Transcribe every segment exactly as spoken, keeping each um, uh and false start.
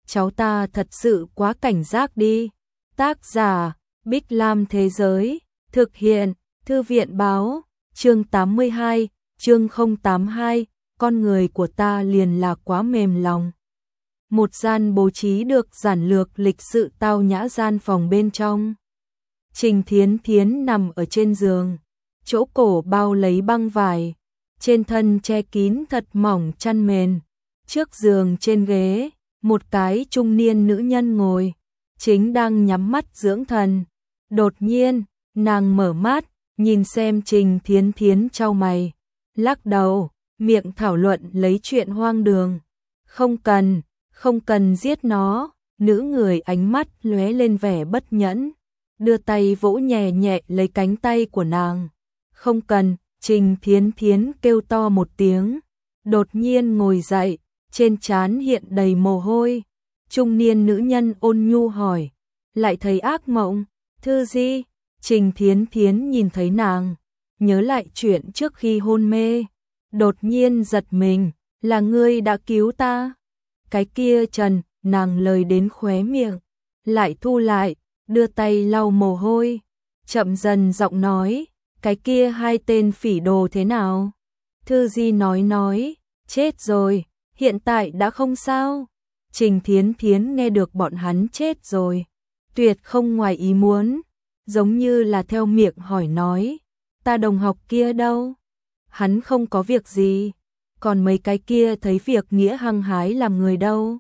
cháu ta thật sự quá cảnh giác đi. Tác giả, Bích Lam Thế Giới, thực hiện, Thư viện Báo, chương tám mươi hai, chương không tám hai, con người của ta liền là quá mềm lòng. Một gian bố trí được giản lược lịch sự tao nhã gian phòng bên trong. Trình Thiến Thiến nằm ở trên giường, chỗ cổ bao lấy băng vải, trên thân che kín thật mỏng chăn mền. Trước giường trên ghế, một cái trung niên nữ nhân ngồi, chính đang nhắm mắt dưỡng thần. Đột nhiên, nàng mở mắt, nhìn xem Trình Thiến Thiến chau mày, lắc đầu, miệng thảo luận lấy chuyện hoang đường. Không cần, không cần giết nó. Nữ người ánh mắt lóe lên vẻ bất nhẫn, đưa tay vỗ nhẹ nhẹ lấy cánh tay của nàng. Không cần. Trình Thiến Thiến kêu to một tiếng, đột nhiên ngồi dậy, trên trán hiện đầy mồ hôi. Trung niên nữ nhân ôn nhu hỏi, lại thấy ác mộng? Thư Di? Trình Thiến Thiến nhìn thấy nàng, nhớ lại chuyện trước khi hôn mê, đột nhiên giật mình, là ngươi đã cứu ta. Cái kia Trần, nàng lời đến khóe miệng, lại thu lại, đưa tay lau mồ hôi, chậm dần giọng nói, cái kia hai tên phỉ đồ thế nào? Thư Di nói nói, chết rồi, hiện tại đã không sao. Trình Thiến Thiến nghe được bọn hắn chết rồi, tuyệt không ngoài ý muốn, giống như là theo miệng hỏi nói, ta đồng học kia đâu? Hắn không có việc gì, còn mấy cái kia thấy việc nghĩa hăng hái làm người đâu?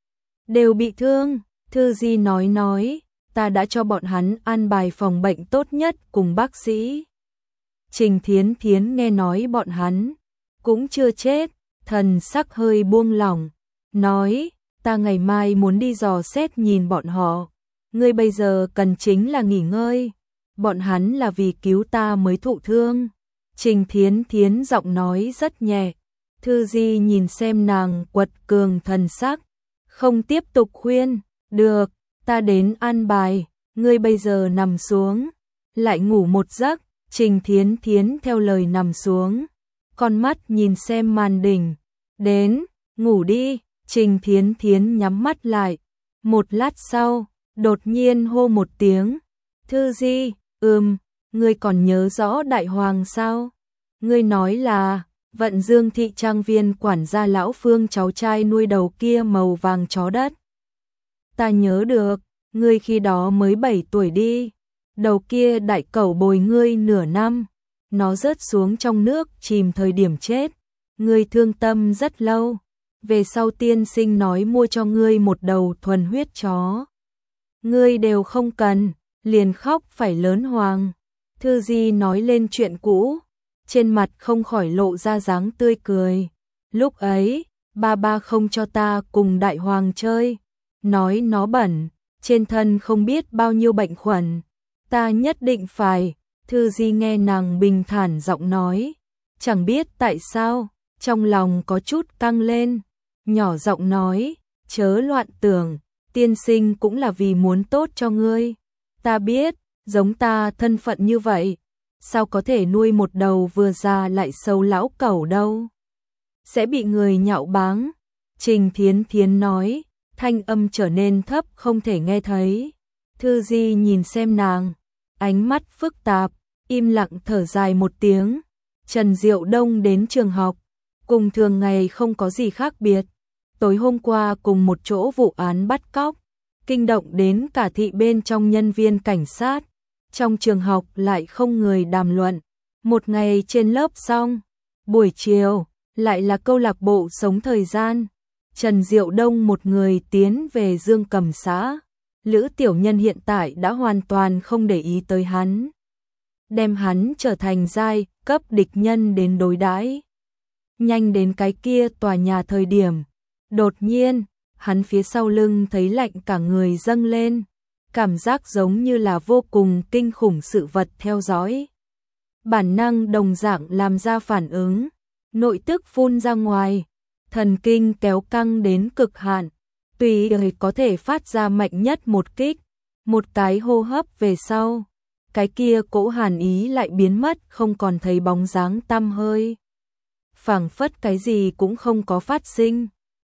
Đều bị thương. Thư Di nói nói, ta đã cho bọn hắn an bài phòng bệnh tốt nhất cùng bác sĩ. Trình Thiến Thiến nghe nói bọn hắn cũng chưa chết, thần sắc hơi buông lỏng, nói, ta ngày mai muốn đi dò xét nhìn bọn họ, ngươi bây giờ cần chính là nghỉ ngơi, bọn hắn là vì cứu ta mới thụ thương. Trình Thiến Thiến giọng nói rất nhẹ. Thư Di nhìn xem nàng quật cường thần sắc, không tiếp tục khuyên, được, ta đến an bài, ngươi bây giờ nằm xuống, lại ngủ một giấc. Trình Thiến Thiến theo lời nằm xuống, con mắt nhìn xem màn đỉnh, đến, ngủ đi. Trình Thiến Thiến nhắm mắt lại, một lát sau, đột nhiên hô một tiếng, Thư Di, ừm, ngươi còn nhớ rõ Đại Hoàng sao? Ngươi nói là, Vận Dương thị trang viên quản gia lão Phương cháu trai nuôi đầu kia màu vàng chó đất. Ta nhớ được, ngươi khi đó mới bảy tuổi đi. Đầu kia đại cẩu bồi ngươi nửa năm, nó rớt xuống trong nước chìm thời điểm chết, ngươi thương tâm rất lâu, về sau tiên sinh nói mua cho ngươi một đầu thuần huyết chó. Ngươi đều không cần, liền khóc phải lớn hoàng. Thư Di nói lên chuyện cũ, trên mặt không khỏi lộ ra dáng tươi cười. Lúc ấy, ba ba không cho ta cùng đại hoàng chơi, nói nó bẩn, trên thân không biết bao nhiêu bệnh khuẩn. Ta nhất định phải. Thư Di nghe nàng bình thản giọng nói, chẳng biết tại sao, trong lòng có chút căng lên, nhỏ giọng nói, chớ loạn tưởng, tiên sinh cũng là vì muốn tốt cho ngươi. Ta biết, giống ta thân phận như vậy, sao có thể nuôi một đầu vừa già lại xấu lão cẩu đâu, sẽ bị người nhạo báng. Trình Thiến Thiến nói, thanh âm trở nên thấp không thể nghe thấy. Thư Di nhìn xem nàng, ánh mắt phức tạp, im lặng thở dài một tiếng. Trần Diệu Đông đến trường học, cùng thường ngày không có gì khác biệt. Tối hôm qua cùng một chỗ vụ án bắt cóc, kinh động đến cả thị bên trong nhân viên cảnh sát. Trong trường học lại không người đàm luận. Một ngày trên lớp xong, buổi chiều, lại là câu lạc bộ sống thời gian. Trần Diệu Đông một người tiến về Dương Cầm xã. Lữ Tiểu Nhân hiện tại đã hoàn toàn không để ý tới hắn, đem hắn trở thành giai cấp địch nhân đến đối đãi. Nhanh đến cái kia tòa nhà thời điểm, đột nhiên, hắn phía sau lưng thấy lạnh cả người dâng lên, cảm giác giống như là vô cùng kinh khủng sự vật theo dõi. Bản năng đồng dạng làm ra phản ứng, nội tức phun ra ngoài, thần kinh kéo căng đến cực hạn. Tùy đời có thể phát ra mạnh nhất một kích, một cái hô hấp về sau, cái kia cỗ hàn ý lại biến mất không còn thấy bóng dáng tăm hơi. Phảng phất cái gì cũng không có phát sinh.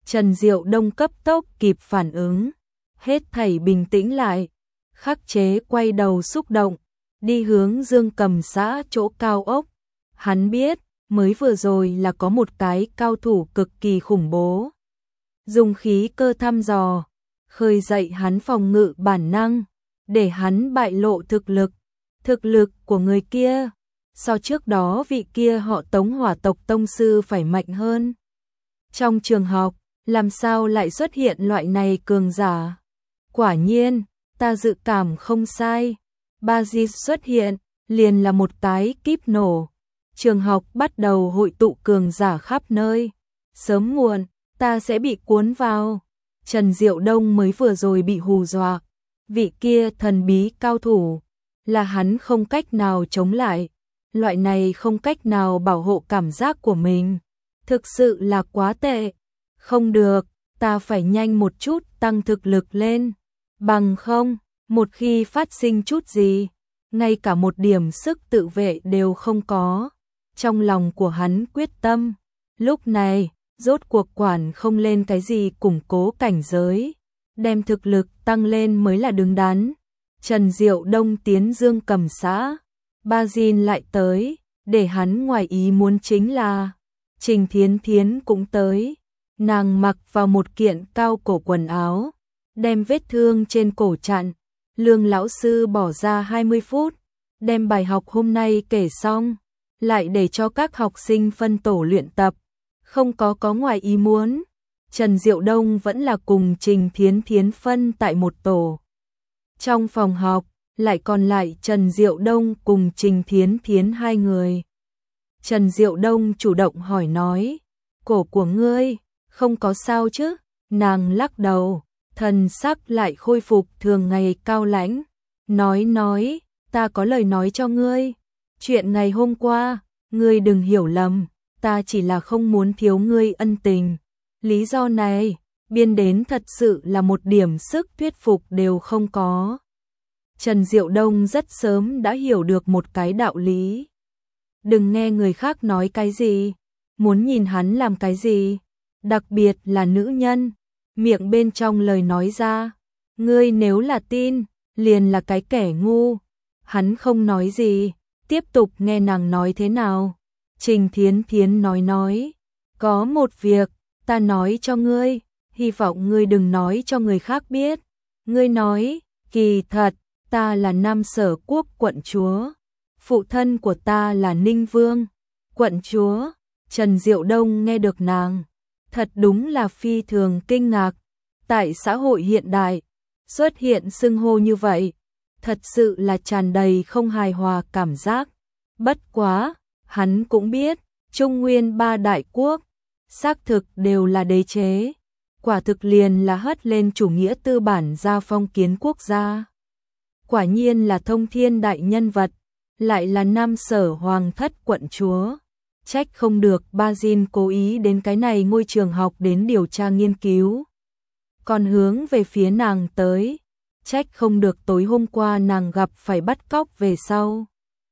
Trần Diệu Đông cấp tốc kịp phản ứng, hết thảy bình tĩnh lại, khắc chế quay đầu xúc động, đi hướng Dương Cầm xã chỗ cao ốc. Hắn biết, mới vừa rồi là có một cái cao thủ cực kỳ khủng bố. Dùng khí cơ thăm dò, khơi dậy hắn phòng ngự bản năng, để hắn bại lộ thực lực. Thực lực của người kia, so trước đó vị kia họ Tống hỏa tộc tông sư phải mạnh hơn. Trong trường học, làm sao lại xuất hiện loại này cường giả? Quả nhiên, ta dự cảm không sai. Ba Di xuất hiện, liền là một cái kíp nổ. Trường học bắt đầu hội tụ cường giả khắp nơi. Sớm muộn, ta sẽ bị cuốn vào. Trần Diệu Đông mới vừa rồi bị hù dọa. Vị kia thần bí cao thủ, là hắn không cách nào chống lại. Loại này không cách nào bảo hộ cảm giác của mình. Thực sự là quá tệ. Không được, ta phải nhanh một chút tăng thực lực lên. Bằng không, một khi phát sinh chút gì, ngay cả một điểm sức tự vệ đều không có. Trong lòng của hắn quyết tâm, lúc này, rốt cuộc quản không lên cái gì củng cố cảnh giới. Đem thực lực tăng lên mới là đứng đắn. Trần Diệu Đông tiến Dương Cầm xã, Ba Jin lại tới, để hắn ngoài ý muốn chính là Trình Thiến Thiến cũng tới. Nàng mặc vào một kiện cao cổ quần áo, đem vết thương trên cổ chặn. Lương lão sư bỏ ra hai mươi phút, đem bài học hôm nay kể xong, lại để cho các học sinh phân tổ luyện tập. Không có có ngoài ý muốn, Trần Diệu Đông vẫn là cùng Trình Thiến Thiến phân tại một tổ. Trong phòng học, lại còn lại Trần Diệu Đông cùng Trình Thiến Thiến hai người. Trần Diệu Đông chủ động hỏi nói, cổ của ngươi, không có sao chứ? Nàng lắc đầu, thần sắc lại khôi phục thường ngày cao lãnh. Nói nói, ta có lời nói cho ngươi. Chuyện ngày hôm qua, ngươi đừng hiểu lầm, ta chỉ là không muốn thiếu ngươi ân tình. Lý do này, biên đến thật sự là một điểm sức thuyết phục đều không có. Trần Diệu Đông rất sớm đã hiểu được một cái đạo lý. Đừng nghe người khác nói cái gì, muốn nhìn hắn làm cái gì, đặc biệt là nữ nhân, miệng bên trong lời nói ra, ngươi nếu là tin, liền là cái kẻ ngu. Hắn không nói gì, tiếp tục nghe nàng nói thế nào. Trình Thiến Thiến nói nói, có một việc, ta nói cho ngươi, hy vọng ngươi đừng nói cho người khác biết. Ngươi nói, kỳ thật, ta là Nam Sở Quốc quận chúa, phụ thân của ta là Ninh Vương, quận chúa. Trần Diệu Đông nghe được nàng, thật đúng là phi thường kinh ngạc. Tại xã hội hiện đại, xuất hiện xưng hô như vậy, thật sự là tràn đầy không hài hòa cảm giác. Bất quá, hắn cũng biết, Trung Nguyên ba đại quốc, xác thực đều là đế chế, quả thực liền là hất lên chủ nghĩa tư bản gia phong kiến quốc gia. Quả nhiên là thông thiên đại nhân vật, lại là Nam Sở Hoàng thất quận chúa. Trách không được Ba Jin cố ý đến cái này ngôi trường học đến điều tra nghiên cứu. Còn hướng về phía nàng tới, trách không được tối hôm qua nàng gặp phải bắt cóc về sau.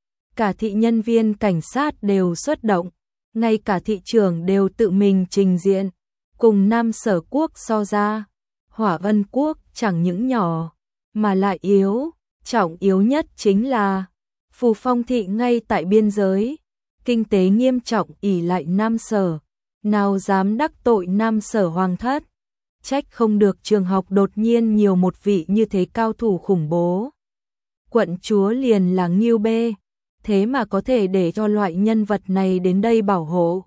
Cả thị nhân viên cảnh sát đều xuất động, ngay cả thị trưởng đều tự mình trình diện. Cùng Nam Sở Quốc so ra, Hỏa Vân Quốc chẳng những nhỏ, mà lại yếu. Trọng yếu nhất chính là Phù Phong thị ngay tại biên giới, kinh tế nghiêm trọng ỷ lại Nam Sở, nào dám đắc tội Nam Sở Hoàng thất. Trách không được trường học đột nhiên nhiều một vị như thế cao thủ khủng bố. Quận chúa liền là Ngưu Bê, thế mà có thể để cho loại nhân vật này đến đây bảo hộ.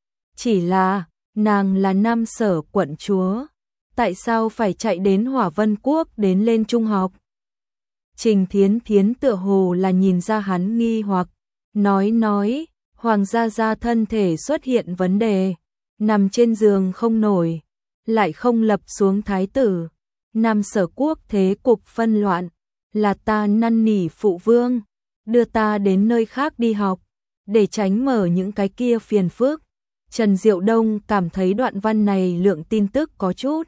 Chỉ là, nàng là Nam Sở quận chúa, tại sao phải chạy đến Hỏa Vân Quốc đến lên trung học? Trình Thiến Thiến tựa hồ là nhìn ra hắn nghi hoặc, nói nói, Hoàng gia gia thân thể xuất hiện vấn đề, nằm trên giường không nổi, lại không lập xuống thái tử. Nam Sở Quốc thế cục phân loạn, là ta năn nỉ phụ vương, đưa ta đến nơi khác đi học, để tránh mở những cái kia phiền phức. Trần Diệu Đông cảm thấy đoạn văn này lượng tin tức có chút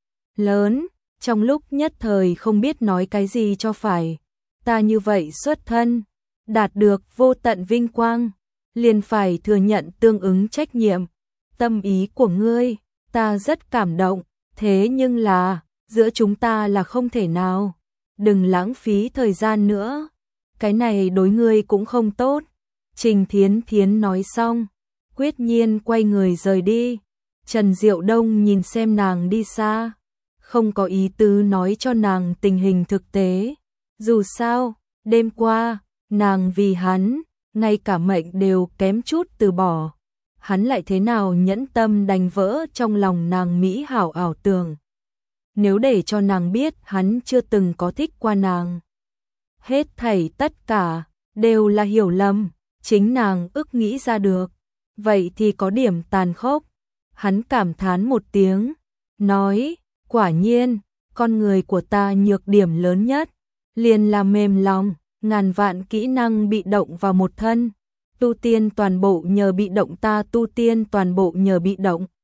lớn, trong lúc nhất thời không biết nói cái gì cho phải. Ta như vậy xuất thân, đạt được vô tận vinh quang, liền phải thừa nhận tương ứng trách nhiệm. Tâm ý của ngươi, Ta rất cảm động, thế nhưng là, giữa chúng ta là không thể nào. Đừng lãng phí thời gian nữa. Cái này đối ngươi cũng không tốt. Trình Thiến Thiến nói xong, quyết nhiên quay người rời đi. Trần Diệu Đông nhìn xem nàng đi xa, không có ý tứ nói cho nàng tình hình thực tế. Dù sao, đêm qua, nàng vì hắn, ngay cả mệnh đều kém chút từ bỏ. Hắn lại thế nào nhẫn tâm đành vỡ trong lòng nàng mỹ hảo ảo tưởng. Nếu để cho nàng biết hắn chưa từng có thích qua nàng. Hết thảy tất cả, đều là hiểu lầm, chính nàng ức nghĩ ra được. Vậy thì có điểm tàn khốc. Hắn cảm thán một tiếng, nói, quả nhiên, con người của ta nhược điểm lớn nhất, liền là mềm lòng, ngàn vạn kỹ năng bị động vào một thân. Tu tiên toàn bộ nhờ bị động, ta tu tiên toàn bộ nhờ bị động.